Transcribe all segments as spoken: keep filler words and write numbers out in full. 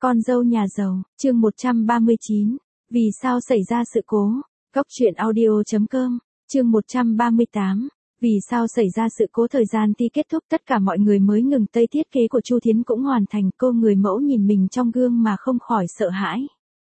Con dâu nhà giàu, chương một trăm ba mươi chín. Vì sao xảy ra sự cố? Góc truyện audio.com, chương một trăm ba mươi tám. Vì sao xảy ra sự cố? Thời gian thi kết thúc, tất cả mọi người mới ngừng tay, thiết kế của Chu Thiến cũng hoàn thành. Cô người mẫu nhìn mình trong gương mà không khỏi sợ hãi.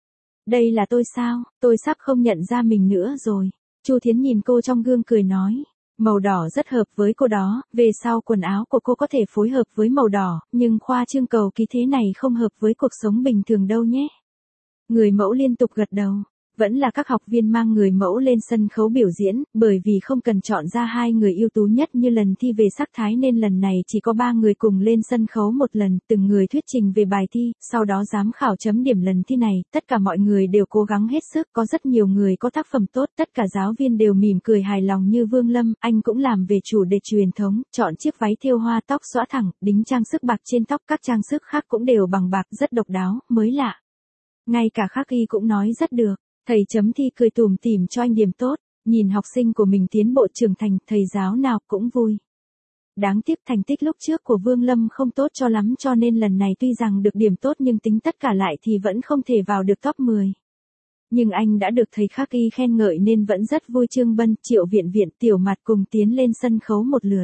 Đây là tôi sao? Tôi sắp không nhận ra mình nữa rồi. Chu Thiến nhìn cô trong gương cười nói. Màu đỏ rất hợp với cô đó, về sau quần áo của cô có thể phối hợp với màu đỏ, nhưng khoa trương cầu kỳ thế này không hợp với cuộc sống bình thường đâu nhé. Người mẫu liên tục gật đầu. Vẫn là các học viên mang người mẫu lên sân khấu biểu diễn, bởi vì không cần chọn ra hai người ưu tú nhất như lần thi về sắc thái nên lần này chỉ có ba người cùng lên sân khấu một lần, từng người thuyết trình về bài thi, sau đó giám khảo chấm điểm lần thi này, tất cả mọi người đều cố gắng hết sức, có rất nhiều người có tác phẩm tốt, tất cả giáo viên đều mỉm cười hài lòng như Vương Lâm, anh cũng làm về chủ đề truyền thống, chọn chiếc váy thêu hoa, tóc xõa thẳng, đính trang sức bạc trên tóc, các trang sức khác cũng đều bằng bạc, rất độc đáo, mới lạ. Ngay cả Khắc Y cũng nói rất được. Thầy chấm thi cười tủm tỉm cho anh điểm tốt, nhìn học sinh của mình tiến bộ trưởng thành, thầy giáo nào cũng vui. Đáng tiếc thành tích lúc trước của Vương Lâm không tốt cho lắm cho nên lần này tuy rằng được điểm tốt nhưng tính tất cả lại thì vẫn không thể vào được top mười. Nhưng anh đã được thầy Khắc Y khen ngợi nên vẫn rất vui. Trương Bân, Triệu Viện Viện, Tiểu Mạt cùng tiến lên sân khấu một lượt.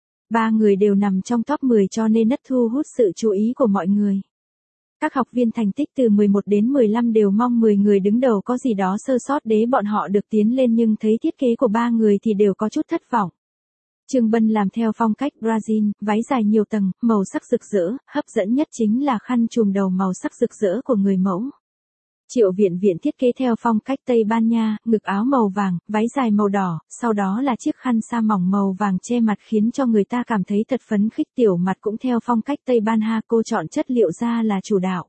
Ba người đều nằm trong top mười cho nên rất thu hút sự chú ý của mọi người. Các học viên thành tích từ mười một đến mười lăm đều mong mười người đứng đầu có gì đó sơ sót để bọn họ được tiến lên nhưng thấy thiết kế của ba người thì đều có chút thất vọng. Trương Bân làm theo phong cách Brazil, váy dài nhiều tầng, màu sắc rực rỡ, hấp dẫn nhất chính là khăn trùm đầu màu sắc rực rỡ của người mẫu. Triệu Viện Viện thiết kế theo phong cách Tây Ban Nha, ngực áo màu vàng, váy dài màu đỏ, sau đó là chiếc khăn sa mỏng màu vàng che mặt khiến cho người ta cảm thấy thật phấn khích. Tiểu Mạt cũng theo phong cách Tây Ban Nha, cô chọn chất liệu da là chủ đạo.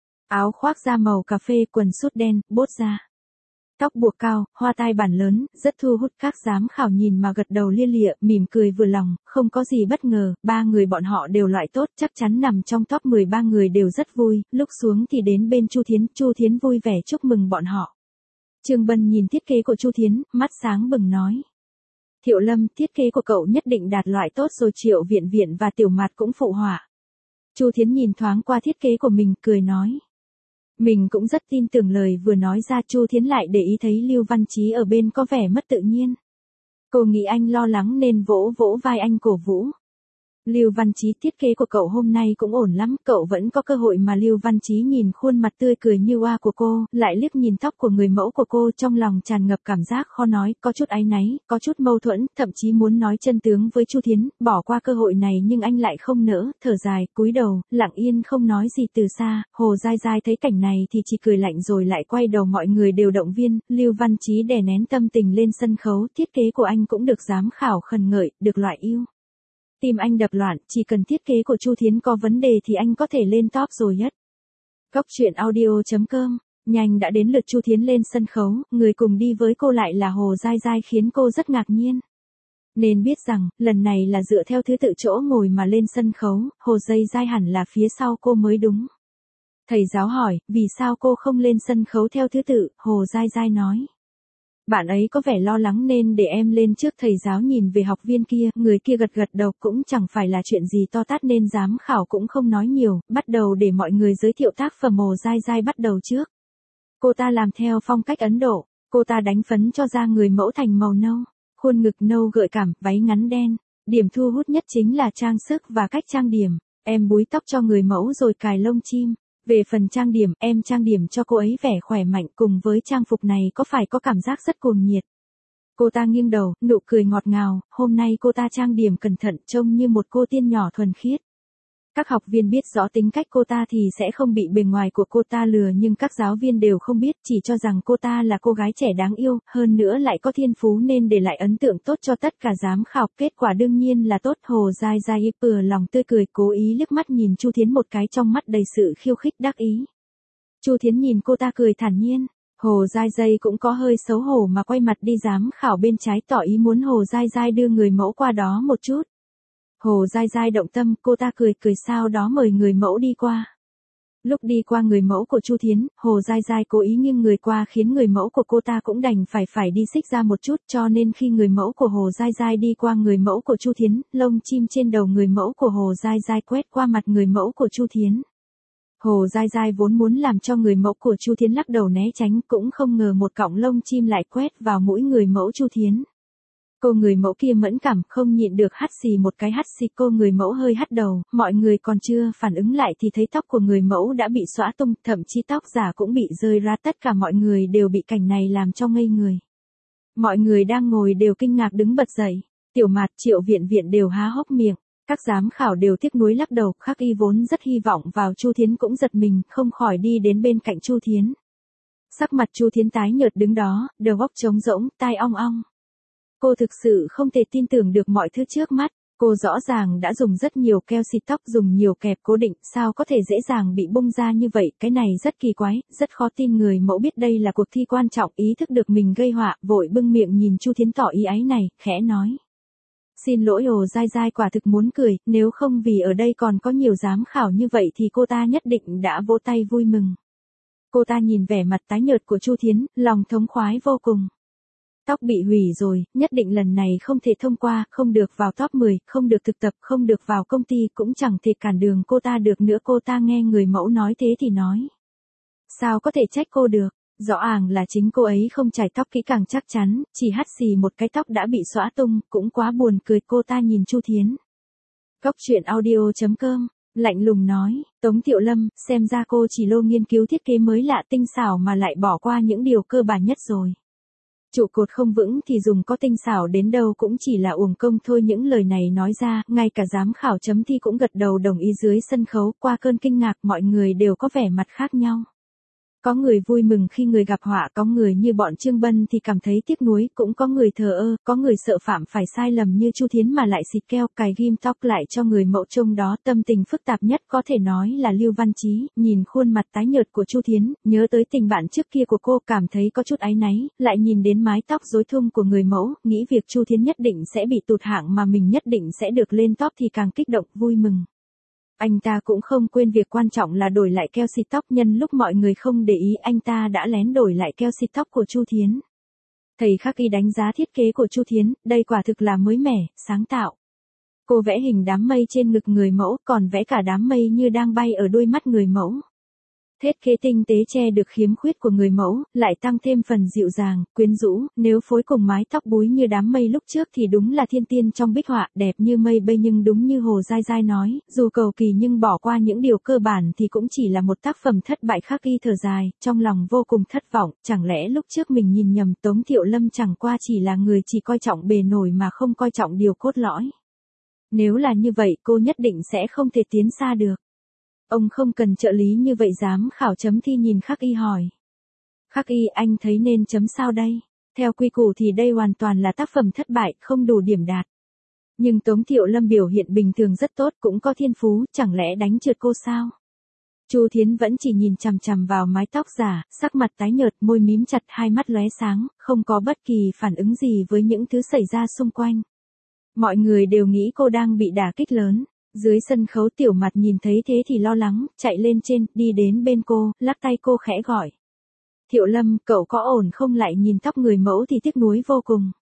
Áo khoác da màu cà phê, quần sút đen, bốt da. Tóc buộc cao, hoa tai bản lớn, rất thu hút. Các giám khảo nhìn mà gật đầu lia lịa, mỉm cười vừa lòng, không có gì bất ngờ, ba người bọn họ đều loại tốt, chắc chắn nằm trong top mười. Ba người đều rất vui, lúc xuống thì đến bên Chu Thiến, Chu Thiến vui vẻ chúc mừng bọn họ. Trương Bân nhìn thiết kế của Chu Thiến, mắt sáng bừng nói. Thiệu Lâm, thiết kế của cậu nhất định đạt loại tốt rồi. Triệu Viện Viện và Tiểu Mạt cũng phụ họa. Chu Thiến nhìn thoáng qua thiết kế của mình, cười nói. Mình cũng rất tin tưởng lời vừa nói ra. Chu Thiến lại để ý thấy Lưu Văn Chí ở bên có vẻ mất tự nhiên. Cô nghĩ anh lo lắng nên vỗ vỗ vai anh cổ vũ. Lưu Văn Chí, thiết kế của cậu hôm nay cũng ổn lắm, cậu vẫn có cơ hội mà. Lưu Văn Chí nhìn khuôn mặt tươi cười như hoa của cô, lại liếc nhìn tóc của người mẫu của cô, trong lòng tràn ngập cảm giác khó nói, có chút áy náy, có chút mâu thuẫn, thậm chí muốn nói chân tướng với Chu Thiến, bỏ qua cơ hội này nhưng anh lại không nỡ, thở dài, cúi đầu, lặng yên không nói gì. Từ xa, Hồ Giai Giai thấy cảnh này thì chỉ cười lạnh rồi lại quay đầu. Mọi người đều động viên, Lưu Văn Chí đè nén tâm tình lên sân khấu, thiết kế của anh cũng được giám khảo khẩn ngợi, được loại yêu. Tim anh đập loạn, chỉ cần thiết kế của Chu Thiến có vấn đề thì anh có thể lên top rồi nhất. Góc truyện audio.com, nhanh đã đến lượt Chu Thiến lên sân khấu, người cùng đi với cô lại là Hồ Giai Giai khiến cô rất ngạc nhiên. Nên biết rằng, lần này là dựa theo thứ tự chỗ ngồi mà lên sân khấu, Hồ Giai Giai hẳn là phía sau cô mới đúng. Thầy giáo hỏi, vì sao cô không lên sân khấu theo thứ tự, Hồ Giai Giai nói. Bạn ấy có vẻ lo lắng nên để em lên trước. Thầy giáo nhìn về học viên kia, người kia gật gật đầu, cũng chẳng phải là chuyện gì to tát nên giám khảo cũng không nói nhiều, bắt đầu để mọi người giới thiệu tác phẩm. Hồ Giai Giai bắt đầu trước. Cô ta làm theo phong cách Ấn Độ, cô ta đánh phấn cho da người mẫu thành màu nâu, khuôn ngực nâu gợi cảm, váy ngắn đen. Điểm thu hút nhất chính là trang sức và cách trang điểm, em búi tóc cho người mẫu rồi cài lông chim. Về phần trang điểm, em trang điểm cho cô ấy vẻ khỏe mạnh, cùng với trang phục này có phải có cảm giác rất cuồng nhiệt. Cô ta nghiêng đầu, nụ cười ngọt ngào, hôm nay cô ta trang điểm cẩn thận, trông như một cô tiên nhỏ thuần khiết. Các học viên biết rõ tính cách cô ta thì sẽ không bị bề ngoài của cô ta lừa, nhưng các giáo viên đều không biết, chỉ cho rằng cô ta là cô gái trẻ đáng yêu, hơn nữa lại có thiên phú nên để lại ấn tượng tốt cho tất cả giám khảo. Kết quả đương nhiên là tốt. Hồ Giai Giai vừa lòng tươi cười, cố ý liếc mắt nhìn Chu Thiến một cái, trong mắt đầy sự khiêu khích đắc ý. Chu Thiến nhìn cô ta cười thản nhiên. Hồ Giai Giai cũng có hơi xấu hổ mà quay mặt đi giám khảo bên trái, tỏ ý muốn Hồ Giai Giai đưa người mẫu qua đó một chút. Hồ Giai Giai động tâm, cô ta cười cười sau đó mời người mẫu đi qua. Lúc đi qua người mẫu của Chu Thiến, Hồ Giai Giai cố ý nghiêng người qua khiến người mẫu của cô ta cũng đành phải phải đi xích ra một chút, cho nên khi người mẫu của Hồ Giai Giai đi qua người mẫu của Chu Thiến, lông chim trên đầu người mẫu của Hồ Giai Giai quét qua mặt người mẫu của Chu Thiến. Hồ Giai Giai vốn muốn làm cho người mẫu của Chu Thiến lắc đầu né tránh, cũng không ngờ một cọng lông chim lại quét vào mũi người mẫu Chu Thiến. Cô người mẫu kia mẫn cảm không nhịn được hắt xì một cái hắt xì, cô người mẫu hơi hắt đầu, mọi người còn chưa phản ứng lại thì thấy tóc của người mẫu đã bị xõa tung, thậm chí tóc giả cũng bị rơi ra, tất cả mọi người đều bị cảnh này làm cho ngây người. Mọi người đang ngồi đều kinh ngạc đứng bật dậy, Tiểu Mạt, Triệu Viện Viện đều há hốc miệng, các giám khảo đều tiếc nuối lắc đầu, Khắc Y vốn rất hy vọng vào Chu Thiến cũng giật mình, không khỏi đi đến bên cạnh Chu Thiến. Sắc mặt Chu Thiến tái nhợt đứng đó, đầu óc trống rỗng, tai ong ong. Cô thực sự không thể tin tưởng được mọi thứ trước mắt, cô rõ ràng đã dùng rất nhiều keo xịt tóc, dùng nhiều kẹp cố định, sao có thể dễ dàng bị bung ra như vậy, cái này rất kỳ quái, rất khó tin. Người mẫu biết đây là cuộc thi quan trọng, ý thức được mình gây họa, vội bưng miệng nhìn Chu Thiến tỏ ý áy này, khẽ nói. Xin lỗi. Hồ Giai Giai quả thực muốn cười, nếu không vì ở đây còn có nhiều giám khảo như vậy thì cô ta nhất định đã vỗ tay vui mừng. Cô ta nhìn vẻ mặt tái nhợt của Chu Thiến, lòng thống khoái vô cùng. Tóc bị hủy rồi, nhất định lần này không thể thông qua, không được vào top mười, không được thực tập, không được vào công ty, cũng chẳng thể cản đường cô ta được nữa. Cô ta nghe người mẫu nói thế thì nói. Sao có thể trách cô được, rõ ràng là chính cô ấy không chải tóc kỹ càng chắc chắn, chỉ hắt xì một cái tóc đã bị xõa tung, cũng quá buồn cười. Cô ta nhìn Chu Thiến. Góc truyện audio chấm com, lạnh lùng nói, Tống Thiệu Lâm, xem ra cô chỉ lô nghiên cứu thiết kế mới lạ tinh xảo mà lại bỏ qua những điều cơ bản nhất rồi. Trụ cột không vững thì dùng có tinh xảo đến đâu cũng chỉ là uổng công thôi. Những lời này nói ra, ngay cả giám khảo chấm thi cũng gật đầu đồng ý. Dưới sân khấu, qua cơn kinh ngạc, mọi người đều có vẻ mặt khác nhau. Có người vui mừng khi người gặp họa, có người như bọn Trương Bân thì cảm thấy tiếc nuối, cũng có người thờ ơ, có người sợ phạm phải sai lầm như Chu Thiến mà lại xịt keo, cài ghim tóc lại cho người mẫu trông đó. Tâm tình phức tạp nhất có thể nói là Lưu Văn Chí, nhìn khuôn mặt tái nhợt của Chu Thiến, nhớ tới tình bạn trước kia của cô, cảm thấy có chút áy náy, lại nhìn đến mái tóc rối tung của người mẫu, nghĩ việc Chu Thiến nhất định sẽ bị tụt hạng mà mình nhất định sẽ được lên top thì càng kích động vui mừng. Anh ta cũng không quên việc quan trọng là đổi lại keo xịt tóc, nhân lúc mọi người không để ý anh ta đã lén đổi lại keo xịt tóc của Chu Thiến. Thầy Khắc Y đánh giá thiết kế của Chu Thiến, đây quả thực là mới mẻ, sáng tạo. Cô vẽ hình đám mây trên ngực người mẫu, còn vẽ cả đám mây như đang bay ở đôi mắt người mẫu. Thiết kế tinh tế che được khiếm khuyết của người mẫu, lại tăng thêm phần dịu dàng, quyến rũ, nếu phối cùng mái tóc búi như đám mây lúc trước thì đúng là thiên tiên trong bích họa, đẹp như mây bay. Nhưng đúng như Hồ Giai Giai nói, dù cầu kỳ nhưng bỏ qua những điều cơ bản thì cũng chỉ là một tác phẩm thất bại. Khắc Y thở dài, trong lòng vô cùng thất vọng, chẳng lẽ lúc trước mình nhìn nhầm, Tống Thiệu Lâm chẳng qua chỉ là người chỉ coi trọng bề nổi mà không coi trọng điều cốt lõi. Nếu là như vậy cô nhất định sẽ không thể tiến xa được. Ông không cần trợ lý như vậy. Giám khảo chấm thi nhìn Khắc Y hỏi. Khắc Y, anh thấy nên chấm sao đây? Theo quy củ thì đây hoàn toàn là tác phẩm thất bại, không đủ điểm đạt. Nhưng Tống Thiệu Lâm biểu hiện bình thường rất tốt, cũng có thiên phú, chẳng lẽ đánh trượt cô sao? Chu Thiến vẫn chỉ nhìn chằm chằm vào mái tóc giả, sắc mặt tái nhợt, môi mím chặt, hai mắt lóe sáng, không có bất kỳ phản ứng gì với những thứ xảy ra xung quanh. Mọi người đều nghĩ cô đang bị đả kích lớn. Dưới sân khấu Tiểu Mạt nhìn thấy thế thì lo lắng, chạy lên trên, đi đến bên cô, lắc tay cô khẽ gọi. Thiệu Lâm, cậu có ổn không? Lại nhìn tóc người mẫu thì tiếc nuối vô cùng.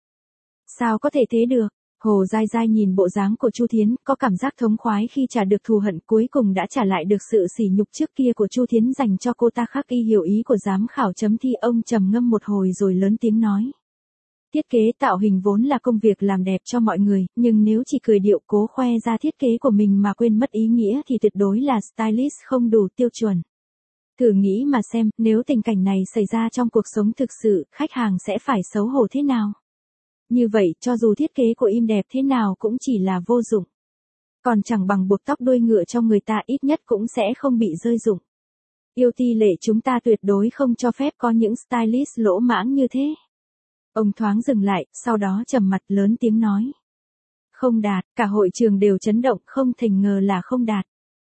Sao có thể thế được? Hồ Giai Giai nhìn bộ dáng của Chu Thiến, có cảm giác thống khoái khi trả được thù hận, cuối cùng đã trả lại được sự sỉ nhục trước kia của Chu Thiến dành cho cô ta. Khắc Y hiểu ý của giám khảo chấm thi, ông trầm ngâm một hồi rồi lớn tiếng nói. Thiết kế tạo hình vốn là công việc làm đẹp cho mọi người, nhưng nếu chỉ cười điệu cố khoe ra thiết kế của mình mà quên mất ý nghĩa thì tuyệt đối là stylist không đủ tiêu chuẩn. Thử nghĩ mà xem, nếu tình cảnh này xảy ra trong cuộc sống thực sự, khách hàng sẽ phải xấu hổ thế nào? Như vậy, cho dù thiết kế của im đẹp thế nào cũng chỉ là vô dụng. Còn chẳng bằng buộc tóc đuôi ngựa cho người ta, ít nhất cũng sẽ không bị rơi rụng. Yêu ti lệ, chúng ta tuyệt đối không cho phép có những stylist lỗ mãng như thế. Ông thoáng dừng lại, sau đó trầm mặt lớn tiếng nói. Không đạt, cả hội trường đều chấn động, không thể ngờ là không đạt.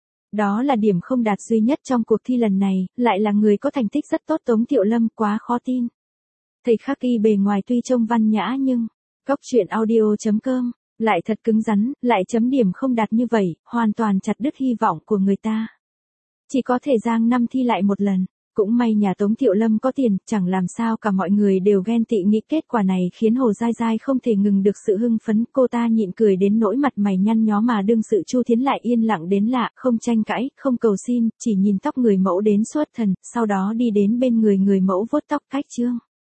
Đó là điểm không đạt duy nhất trong cuộc thi lần này, lại là người có thành tích rất tốt. Tống Thiệu Lâm, quá khó tin. Thầy Khắc Y bề ngoài tuy trông văn nhã nhưng, góc truyện audio chấm com, lại thật cứng rắn, lại chấm điểm không đạt như vậy, hoàn toàn chặt đứt hy vọng của người ta. Chỉ có thể giang năm thi lại một lần. Cũng may nhà Tống Thiệu Lâm có tiền, chẳng làm sao cả mọi người đều ghen tị nghĩ kết quả này khiến Hồ Giai Giai không thể ngừng được sự hưng phấn, cô ta nhịn cười đến nỗi mặt mày nhăn nhó mà đương sự Chu Thiến lại yên lặng đến lạ, không tranh cãi, không cầu xin, chỉ nhìn tóc người mẫu đến xuất thần, sau đó đi đến bên người người mẫu vuốt tóc. Khách trương